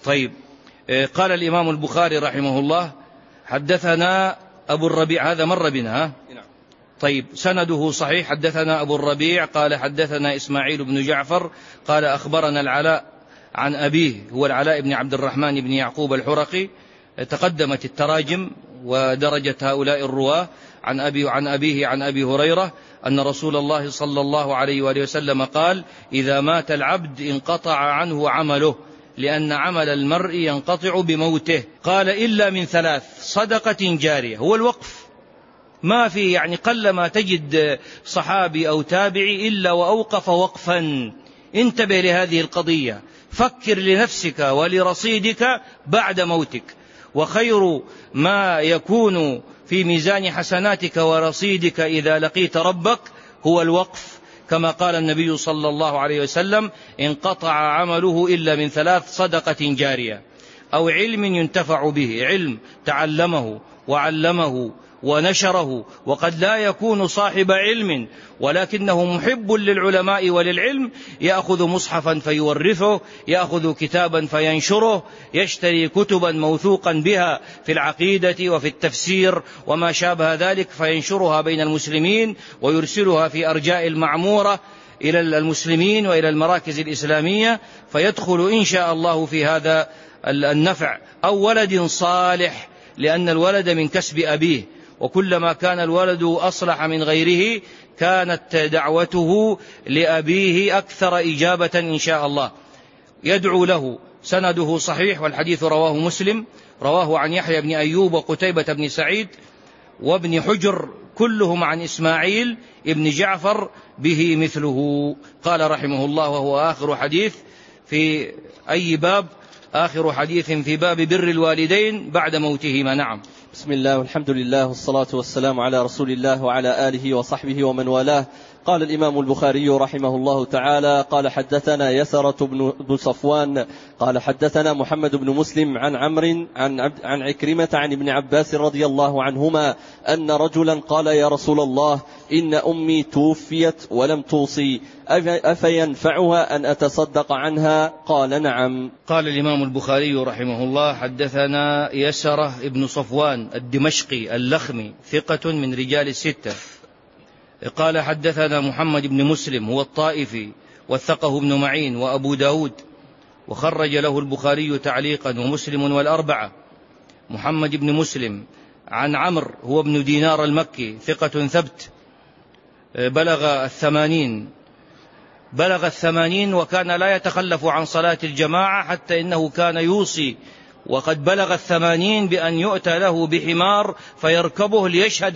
طيب. قال الإمام البخاري رحمه الله حدثنا أبو الربيع، هذا مر بنا. طيب، سنده صحيح. حدثنا أبو الربيع قال حدثنا إسماعيل بن جعفر قال أخبرنا العلاء عن أبيه، هو العلاء بن عبد الرحمن بن يعقوب الحرقي. تقدمت التراجم ودرجة هؤلاء الرواة. عن أبيه عن أبي هريرة أن رسول الله صلى الله عليه وآله وسلم قال: إذا مات العبد انقطع عنه عمله، لأن عمل المرء ينقطع بموته. قال: إلا من 3: صدقة جارية. هو الوقف، ما في يعني قل ما تجد صحابي أو تابعي إلا وأوقف وقفا. انتبه لهذه القضية، فكر لنفسك ولرصيدك بعد موتك، وخير ما يكون في ميزان حسناتك ورصيدك إذا لقيت ربك هو الوقف، كما قال النبي صلى الله عليه وسلم: انقطع عمله إلا من 3: صدقة جارية أو علم ينتفع به، علم تعلمه وعلمه ونشره. وقد لا يكون صاحب علم ولكنه محب للعلماء وللعلم، يأخذ مصحفا فيورثه، يأخذ كتابا فينشره، يشتري كتبا موثوقا بها في العقيدة وفي التفسير وما شابه ذلك فينشرها بين المسلمين ويرسلها في أرجاء المعمورة إلى المسلمين وإلى المراكز الإسلامية، فيدخل إن شاء الله في هذا النفع. أو ولد صالح، لأن الولد من كسب أبيه، وكلما كان الولد أصلح من غيره كانت دعوته لأبيه أكثر إجابة إن شاء الله. يدعو له. سنده صحيح، والحديث رواه مسلم، رواه عن يحيى بن أيوب وقتيبة بن سعيد وابن حجر، كلهم عن إسماعيل ابن جعفر به مثله. قال رحمه الله: وهو آخر حديث في أي باب؟ آخر حديث في باب بر الوالدين بعد موتهما. نعم. بسم الله والحمد لله والصلاة والسلام على رسول الله وعلى آله وصحبه ومن والاه. قال الإمام البخاري رحمه الله تعالى: قال حدثنا يسرة بن صفوان قال حدثنا محمد بن مسلم عن عمرو عن عكرمة عن ابن عباس رضي الله عنهما أن رجلا قال: يا رسول الله، إن أمي توفيت ولم توصي، أفينفعها أن أتصدق عنها؟ قال: نعم. قال الإمام البخاري رحمه الله: حدثنا يسرة بن صفوان الدمشقي اللخمي، ثقة من رجال الستة. قال حدثنا محمد بن مسلم، هو الطائفي، وثقه ابن معين وأبو داود، وخرج له البخاري تعليقا ومسلم والأربعة. محمد بن مسلم عن عمرو، هو ابن دينار المكي، ثقة ثبت، بلغ 80 وكان لا يتخلف عن صلاة الجماعة، حتى إنه كان يوصي وقد بلغ 80 بأن يؤتى له بحمار فيركبه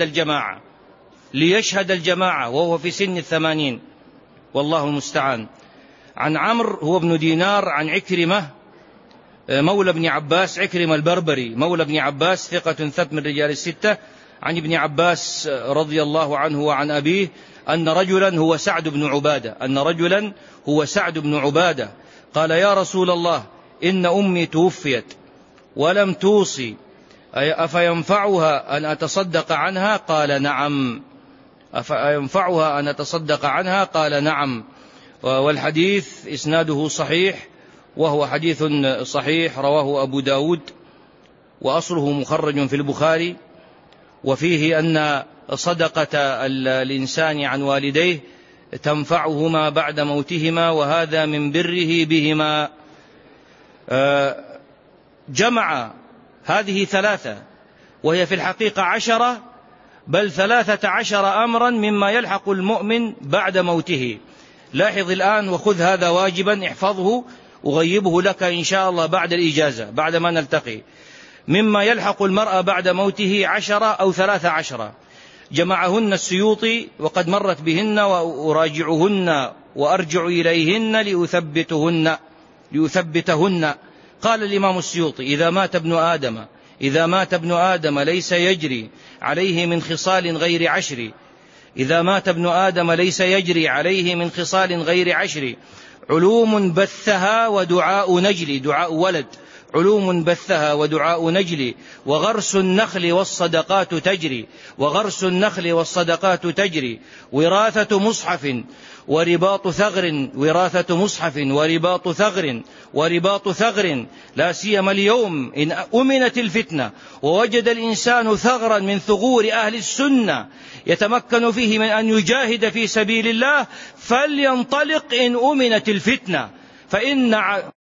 ليشهد الجماعة وهو في سن 80، والله المستعان. عن عمرو، هو ابن دينار، عن عكرمة مولى ابن عباس، عكرمة البربري مولى ابن عباس، ثقة ثبت من رجال الستة، عن ابن عباس رضي الله عنه وعن أبيه أن رجلا هو سعد بن عبادة قال: يا رسول الله، إن أمي توفيت ولم توصي، أفينفعها أن أتصدق عنها؟ قال: نعم. أفينفعها أن أتصدق عنها؟ قال: نعم. والحديث إسناده صحيح، وهو حديث صحيح رواه أبو داود، وأصله مخرج في البخاري، وفيه أن صدقة الإنسان عن والديه تنفعهما بعد موتهما، وهذا من بره بهما. جمع هذه 3، وهي في الحقيقة 10، بل 13 أمرا مما يلحق المؤمن بعد موته. لاحظ الآن وخذ هذا واجبا، احفظه، أغيبه لك إن شاء الله بعد الإجازة، بعد ما نلتقي. مما يلحق المرء بعد موته 10 أو 13، جمعهن السيوطي، وقد مرت بهن وأراجعهن وأرجع إليهن ليثبتهن. قال الإمام السيوطي: إذا مات ابن آدم ليس يجري عليه من خصال غير 10. إذا مات ابن آدم ليس يجري عليه من خصال غير 10: علوم بثها ودعاء نجلي، دعاء ولد، علوم بثها ودعاء نجلي، وغرس النخل والصدقات تجري، وراثة مصحف ورباط ثغر لا سيما اليوم إن أمنت الفتنة ووجد الإنسان ثغرا من ثغور أهل السنة يتمكن فيه من أن يجاهد في سبيل الله فلينطلق إن أمنت الفتنة، فإن